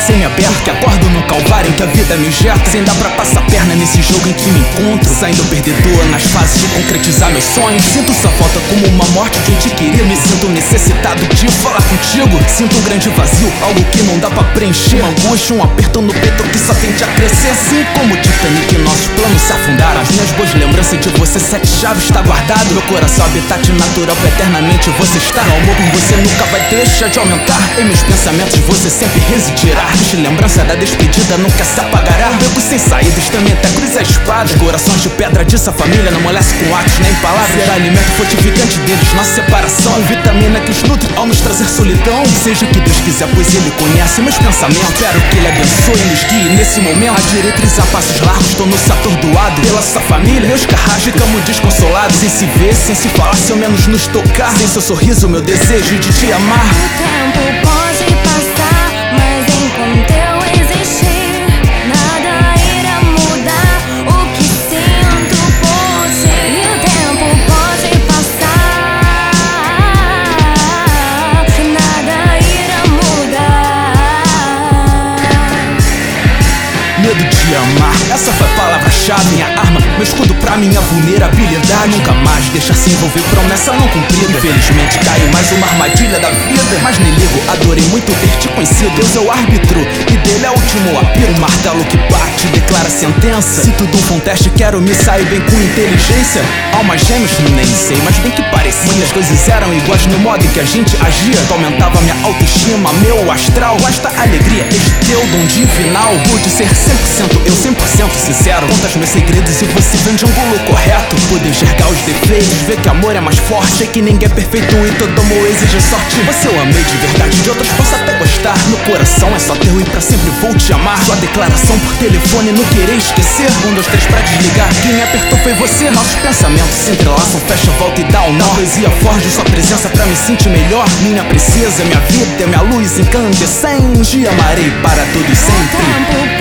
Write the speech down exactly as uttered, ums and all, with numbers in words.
semi-aberto, que acordo num calvário em que a vida me injeta. Sem dar pra passar perna nesse jogo em que me encontro, saindo perdedor nas fases de concretizar meus sonhos. Sinto sua falta como uma morte de um te queria. Me sinto necessitado de falar contigo. Sinto um grande vazio, algo que não dá pra preencher. Uma angústia, um aperto no peito que só tende a crescer. Assim como o Titanic, nossos planos se afundaram. As minhas boas lembranças de você, sete chaves está guardado. Meu coração, habitat natural pra eternamente você estar. O amor por você nunca vai deixar de aumentar. Em meus pensamentos você sempre residirá. Triste lembrança da despedida nunca se apagará. Um beco sem saídas também até cruza a espada. Corações de pedra disso a família não molesta com atos nem palavras. Será alimento fortificante deles, nossa separação. Vitamina que os nutre ao nos trazer solidão. Seja o que Deus quiser, pois Ele conhece meus pensamentos. Espero que Ele abençoe e nos guie nesse momento. A diretriz a passos largos, tô no céu atordoado pela sua família, meus carrascos ficamos desconsolados. Sem se ver, sem se falar, se ao menos nos tocar. Sem seu sorriso, meu desejo de te amar. O tempo pode passar, mas enquanto eu existir, nada irá mudar o que sinto por ti. E o tempo pode passar, nada irá mudar. Medo de amar, essa foi a palavra-chave, minha arma, meu escudo pra minha vulnerabilidade. Nunca mais deixar se envolver, promessa não cumprida. Infelizmente caiu mais uma armadilha da vida, mas nem ligo, adorei muito ter te conhecido. Deus é o árbitro e dele é o último apito. O martelo que bate, declara a sentença. Se tudo for um teste, quero me sair bem com inteligência. Almas gêmeas, nem sei, mas bem que parecia. Muitas coisas eram iguais no modo em que a gente agia. Tu aumentava minha autoestima, meu astral. Esta alegria, este teu dom divinal. Pude ser cem por cento eu, cem por cento sincero. Conta os meus segredos e você vem de ângulo correto. Poder enxergar os defeitos, ver que amor é mais forte. Sei que ninguém é perfeito e todo amor exige sorte. Você eu amei de verdade, de outros posso até gostar. No coração é só teu e pra sempre vou te amar. Sua declaração por telefone não querer esquecer. Um, dois, três pra desligar, quem me apertou foi você. Nossos pensamentos se entrelaçam, fecha, volta e dá um nó. A poesia forja sua presença pra me sentir melhor. Minha princesa, minha vida, minha luz incandescente. Te amarei para todo e sempre.